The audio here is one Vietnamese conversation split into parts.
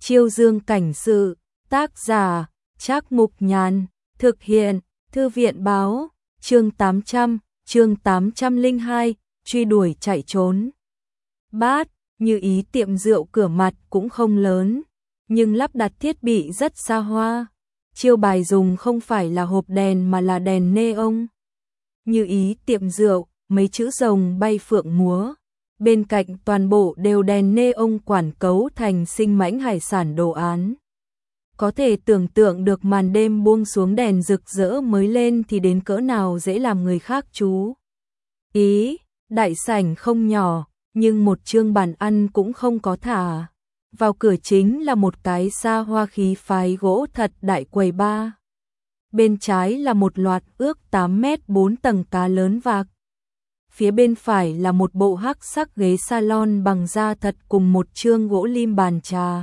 Chiêu Dương cảnh sự, tác giả, Trác Mục Nhàn, thực hiện, Thư viện báo, chương 802, truy đuổi chạy trốn. Bát, Như Ý tiệm rượu cửa mặt cũng không lớn, nhưng lắp đặt thiết bị rất xa hoa. Chiêu bài dùng không phải là hộp đèn mà là đèn neon. Như Ý tiệm rượu, mấy chữ rồng bay phượng múa. Bên cạnh toàn bộ đều đèn neon quảng cấu thành sinh mãnh hải sản đồ án. Có thể tưởng tượng được màn đêm buông xuống đèn rực rỡ mới lên thì đến cỡ nào dễ làm người khác chú ý. Đại sảnh không nhỏ, nhưng một chương bàn ăn cũng không có thả. Vào cửa chính là một cái xa hoa khí phái gỗ thật đại quầy bar. Bên trái là một loạt ước 8 mét 4 tầng cá lớn vạc. Phía bên phải là một bộ hắc sắc ghế salon bằng da thật cùng một chương gỗ lim bàn trà.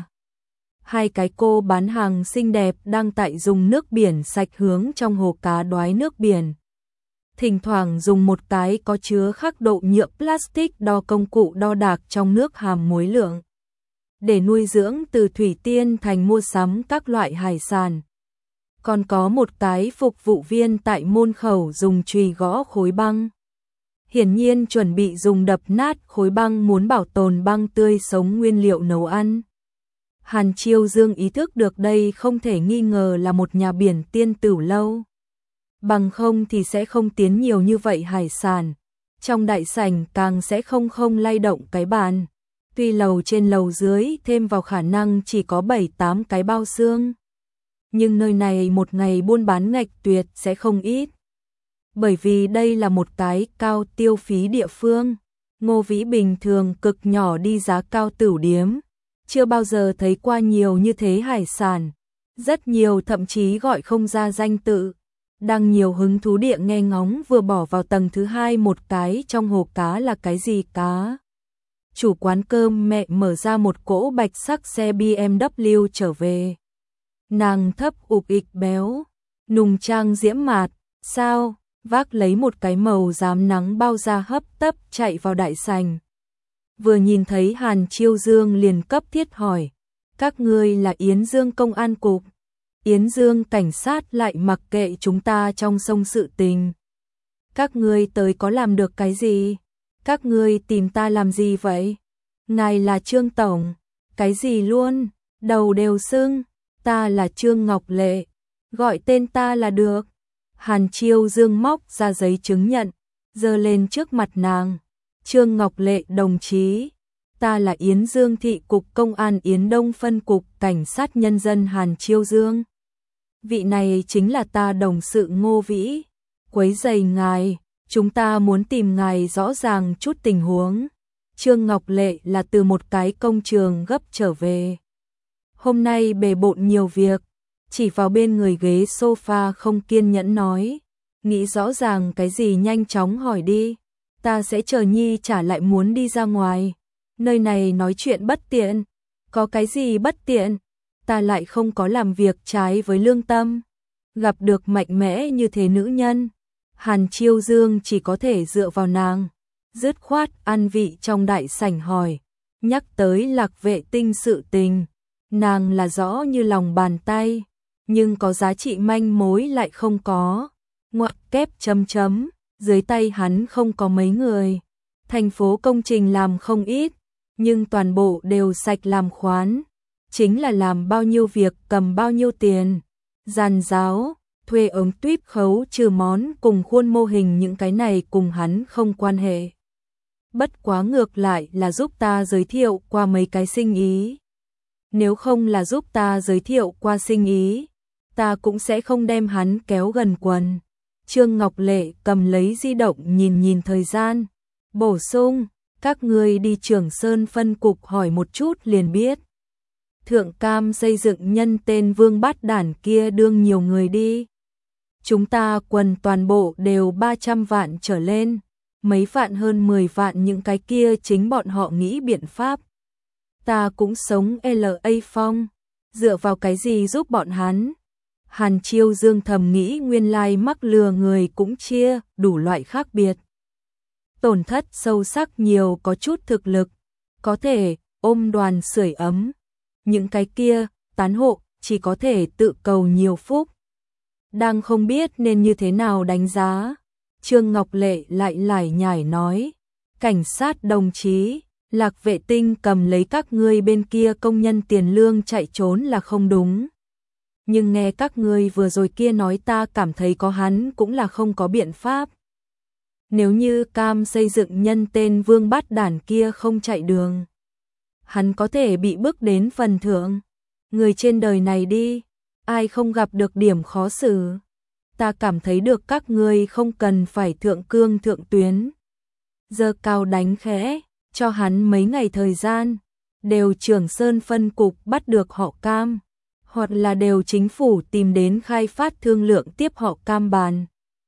Hai cái cô bán hàng xinh đẹp đang tại dùng nước biển sạch hướng trong hồ cá đoái nước biển. Thỉnh thoảng dùng một cái có chứa khắc độ nhựa plastic đo công cụ đo đạc trong nước hàm muối lượng. Để nuôi dưỡng từ thủy tiên thành mua sắm các loại hải sản. Còn có một cái phục vụ viên tại môn khẩu dùng chùy gõ khối băng. Hiển nhiên chuẩn bị dùng đập nát khối băng muốn bảo tồn băng tươi sống nguyên liệu nấu ăn. Hàn Chiêu Dương ý thức được đây không thể nghi ngờ là một nhà biển tiên tửu lâu. Bằng không thì sẽ không tiến nhiều như vậy hải sản. Trong đại sảnh càng sẽ không lay động cái bàn. Tuy lầu trên lầu dưới thêm vào khả năng chỉ có 7-8 cái bao xương. Nhưng nơi này một ngày buôn bán ngạch tuyệt sẽ không ít. Bởi vì đây là một cái cao tiêu phí địa phương. Ngô Vĩ bình thường cực nhỏ đi giá cao tửu điếm. Chưa bao giờ thấy qua nhiều như thế hải sản. Rất nhiều thậm chí gọi không ra danh tự. Đang nhiều hứng thú địa nghe ngóng vừa bỏ vào tầng thứ hai một cái trong hồ cá là cái gì cá. Chủ quán cơm mẹ mở ra một cỗ bạch sắc xe BMW trở về. Nàng thấp ục ịch béo, nùng trang diễm mạt, sao, vác lấy một cái màu rám nắng bao da hấp tấp chạy vào đại sảnh. Vừa nhìn thấy Hàn Chiêu Dương liền cấp thiết hỏi, các ngươi là Yến Dương công an cục. Yến Dương cảnh sát lại mặc kệ chúng ta trong sông sự tình. Các ngươi tới có làm được cái gì? Các ngươi tìm ta làm gì vậy? Ngài là Trương Tổng. Cái gì luôn? Đầu đều sưng. Ta là Trương Ngọc Lệ. Gọi tên ta là được. Hàn Chiêu Dương móc ra giấy chứng nhận, giơ lên trước mặt nàng. Trương Ngọc Lệ đồng chí. Ta là Yến Dương thị cục công an Yến Đông phân cục cảnh sát nhân dân Hàn Chiêu Dương. Vị này chính là ta đồng sự Ngô Vĩ. Quấy rầy ngài, chúng ta muốn tìm ngài rõ ràng chút tình huống. Trương Ngọc Lệ là từ một cái công trường gấp trở về. Hôm nay bề bộn nhiều việc, chỉ vào bên người ghế sofa không kiên nhẫn nói. Nghĩ rõ ràng cái gì nhanh chóng hỏi đi, ta sẽ chờ nhi trả lại muốn đi ra ngoài. Nơi này nói chuyện bất tiện, có cái gì bất tiện, ta lại không có làm việc trái với lương tâm. Gặp được mạnh mẽ như thế nữ nhân, Hàn Chiêu Dương chỉ có thể dựa vào nàng. Dứt khoát ăn vị trong đại sảnh hỏi, nhắc tới Lạc Vệ Tinh sự tình, nàng là rõ như lòng bàn tay, nhưng có giá trị manh mối lại không có. Ngoặc kép chấm chấm, dưới tay hắn không có mấy người. Thành phố công trình làm không ít, nhưng toàn bộ đều sạch làm khoán. Chính là làm bao nhiêu việc cầm bao nhiêu tiền. Giàn giáo, thuê ống tuyếp khấu trừ món cùng khuôn mô hình những cái này cùng hắn không quan hệ. Bất quá ngược lại là giúp ta giới thiệu qua mấy cái sinh ý. Nếu không là giúp ta giới thiệu qua sinh ý, ta cũng sẽ không đem hắn kéo gần quần. Trương Ngọc Lệ cầm lấy di động nhìn thời gian. Bổ sung, các ngươi đi Trường Sơn phân cục hỏi một chút liền biết. Thượng Cam xây dựng nhân tên Vương Bát Đản kia đương nhiều người đi. Chúng ta quần toàn bộ đều 300 vạn trở lên. Mấy vạn hơn 10 vạn những cái kia chính bọn họ nghĩ biện pháp. Ta cũng sống LA phong, dựa vào cái gì giúp bọn hắn. Hàn Chiêu Dương thầm nghĩ nguyên lai mắc lừa người cũng chia đủ loại khác biệt. Tổn thất sâu sắc nhiều có chút thực lực, có thể ôm đoàn sưởi ấm. những cái kia, tán hộ, chỉ có thể tự cầu nhiều phúc. Đang không biết nên như thế nào đánh giá. Trương Ngọc Lệ lại lải nhải nói, cảnh sát đồng chí, Lạc Vệ Tinh cầm lấy các ngươi bên kia công nhân tiền lương chạy trốn là không đúng. Nhưng nghe các ngươi vừa rồi kia nói ta cảm thấy có hắn cũng là không có biện pháp. Nếu như Cam xây dựng nhân tên Vương Bát Đản kia không chạy đường, hắn có thể bị bức đến phần thượng. Người trên đời này đi, ai không gặp được điểm khó xử. Ta cảm thấy được các ngươi không cần phải thượng cương thượng tuyến. Giơ cao đánh khẽ, cho hắn mấy ngày thời gian, đều Trường Sơn phân cục bắt được họ Cam, hoặc là đều chính phủ tìm đến khai phát thương lượng tiếp họ Cam bàn.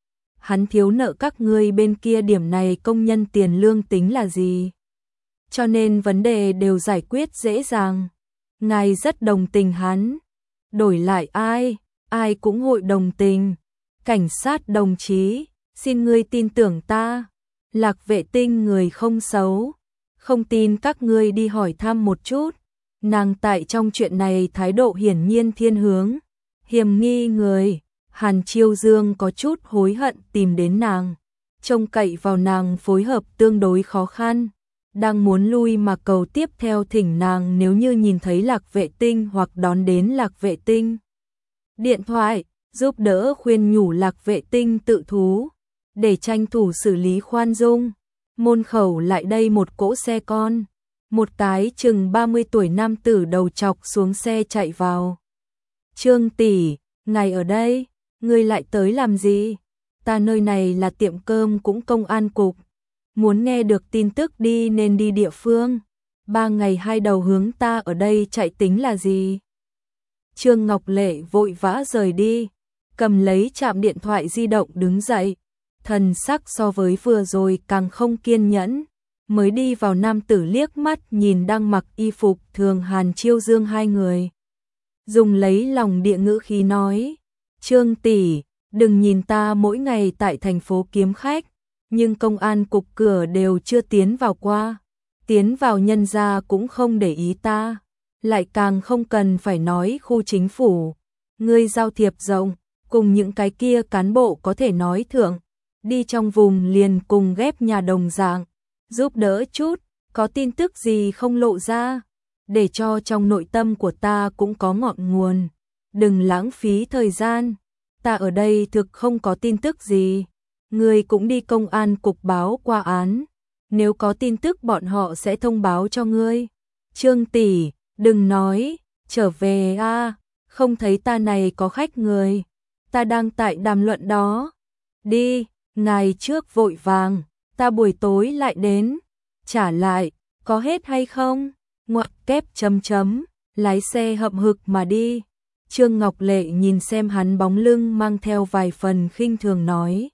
Hắn thiếu nợ các ngươi bên kia điểm này công nhân tiền lương tính là gì? Cho nên vấn đề đều giải quyết dễ dàng. Ngài rất đồng tình hắn. Đổi lại ai, ai cũng hội đồng tình. Cảnh sát đồng chí, xin ngươi tin tưởng ta. Lạc Vệ Tinh người không xấu. Không tin các ngươi đi hỏi thăm một chút. Nàng tại trong chuyện này thái độ hiển nhiên thiên hướng. Hiểm nghi người. Hàn Chiêu Dương có chút hối hận tìm đến nàng. Trông cậy vào nàng phối hợp tương đối khó khăn. Đang muốn lui mà cầu tiếp theo thỉnh nàng nếu như nhìn thấy Lạc Vệ Tinh hoặc đón đến Lạc Vệ Tinh. Điện thoại, giúp đỡ khuyên nhủ Lạc Vệ Tinh tự thú, để tranh thủ xử lý khoan dung. Môn khẩu lại đây một cỗ xe con, một cái chừng 30 tuổi nam tử đầu chọc xuống xe chạy vào. Trương tỷ, ngài ở đây, ngươi lại tới làm gì? Ta nơi này là tiệm cơm cũng công an cục. Muốn nghe được tin tức đi nên đi địa phương. 3 ngày 2 đầu hướng ta ở đây chạy tính là gì? Trương Ngọc Lệ vội vã rời đi, cầm lấy chạm điện thoại di động đứng dậy. Thần sắc so với vừa rồi càng không kiên nhẫn. Mới đi vào nam tử liếc mắt nhìn đang mặc y phục thường Hàn Chiêu Dương hai người. Dùng lấy lòng địa ngữ khí nói, Trương tỷ, đừng nhìn ta mỗi ngày tại thành phố kiếm khách, nhưng công an cục cửa đều chưa tiến vào qua. Tiến vào nhân gia cũng không để ý ta, lại càng không cần phải nói khu chính phủ. Ngươi giao thiệp rộng, cùng những cái kia cán bộ có thể nói thượng, đi trong vùng liền cùng ghép nhà đồng dạng, giúp đỡ chút, có tin tức gì không lộ ra, để cho trong nội tâm của ta cũng có ngọn nguồn. Đừng lãng phí thời gian, ta ở đây thực không có tin tức gì. Ngươi cũng đi công an cục báo qua án, nếu có tin tức bọn họ sẽ thông báo cho ngươi. Trương tỷ, đừng nói, trở về a, không thấy ta này có khách người, ta đang tại đàm luận đó. Đi, ngài trước vội vàng, ta buổi tối lại đến. Trả lại, có hết hay không? Ngoặc kép chấm chấm, lái xe hậm hực mà đi. Trương Ngọc Lệ nhìn xem hắn bóng lưng mang theo vài phần khinh thường nói.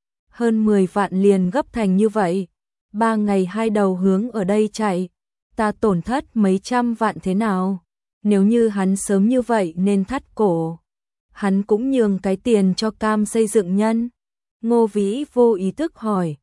Hơn 10 vạn liền gấp thành như vậy, 3 ngày 2 đầu hướng ở đây chạy, ta tổn thất mấy trăm vạn thế nào? Nếu như hắn sớm như vậy nên thắt cổ, hắn cũng nhường cái tiền cho Cam xây dựng nhân. Ngô Vĩ vô ý thức hỏi,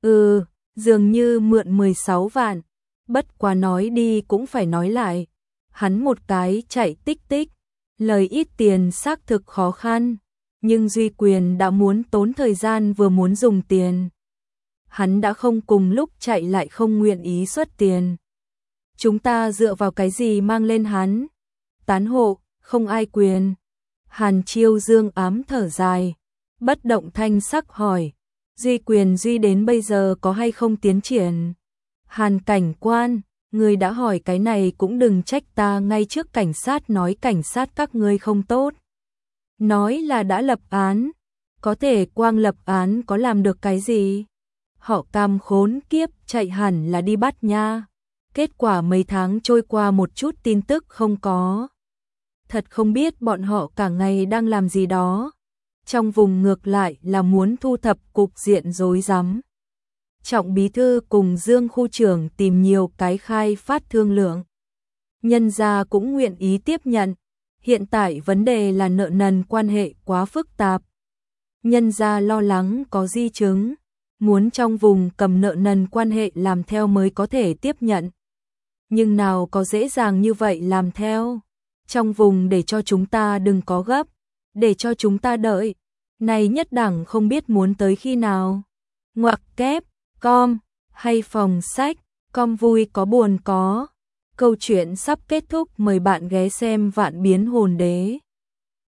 dường như mượn 16 vạn, bất quá nói đi cũng phải nói lại. Hắn một cái chạy tích tích, lời ít tiền xác thực khó khăn, nhưng Duy Quyền đã muốn tốn thời gian vừa muốn dùng tiền. Hắn đã không cùng lúc chạy lại không nguyện ý xuất tiền. Chúng ta dựa vào cái gì mang lên hắn? Tán hộ, không ai quyền. Hàn Chiêu Dương ám thở dài, bất động thanh sắc hỏi, Duy Quyền Duy đến bây giờ có hay không tiến triển? Hàn cảnh quan, người đã hỏi cái này cũng đừng trách ta ngay trước cảnh sát nói cảnh sát các ngươi không tốt. Nói là đã lập án, có thể quang lập án có làm được cái gì? Họ Cam khốn kiếp chạy hẳn là đi bắt nha. Kết quả mấy tháng trôi qua một chút tin tức không có. Thật không biết bọn họ cả ngày đang làm gì đó. Trong vùng ngược lại là muốn thu thập cục diện rối rắm. Trọng bí thư cùng Dương khu trưởng tìm nhiều cái khai phát thương lượng. Nhân gia cũng nguyện ý tiếp nhận. Hiện tại vấn đề là nợ nần quan hệ quá phức tạp. Nhân gia lo lắng có di chứng, muốn trong vùng cầm nợ nần quan hệ làm theo mới có thể tiếp nhận. nhưng nào có dễ dàng như vậy làm theo. Trong vùng để cho chúng ta đừng có gấp, để cho chúng ta đợi. Này nhất đẳng không biết muốn tới khi nào. Ngoặc kép, com, hay phòng sách, com vui có buồn có. Câu chuyện sắp kết thúc, mời bạn ghé xem Vạn Biến Hồn Đế.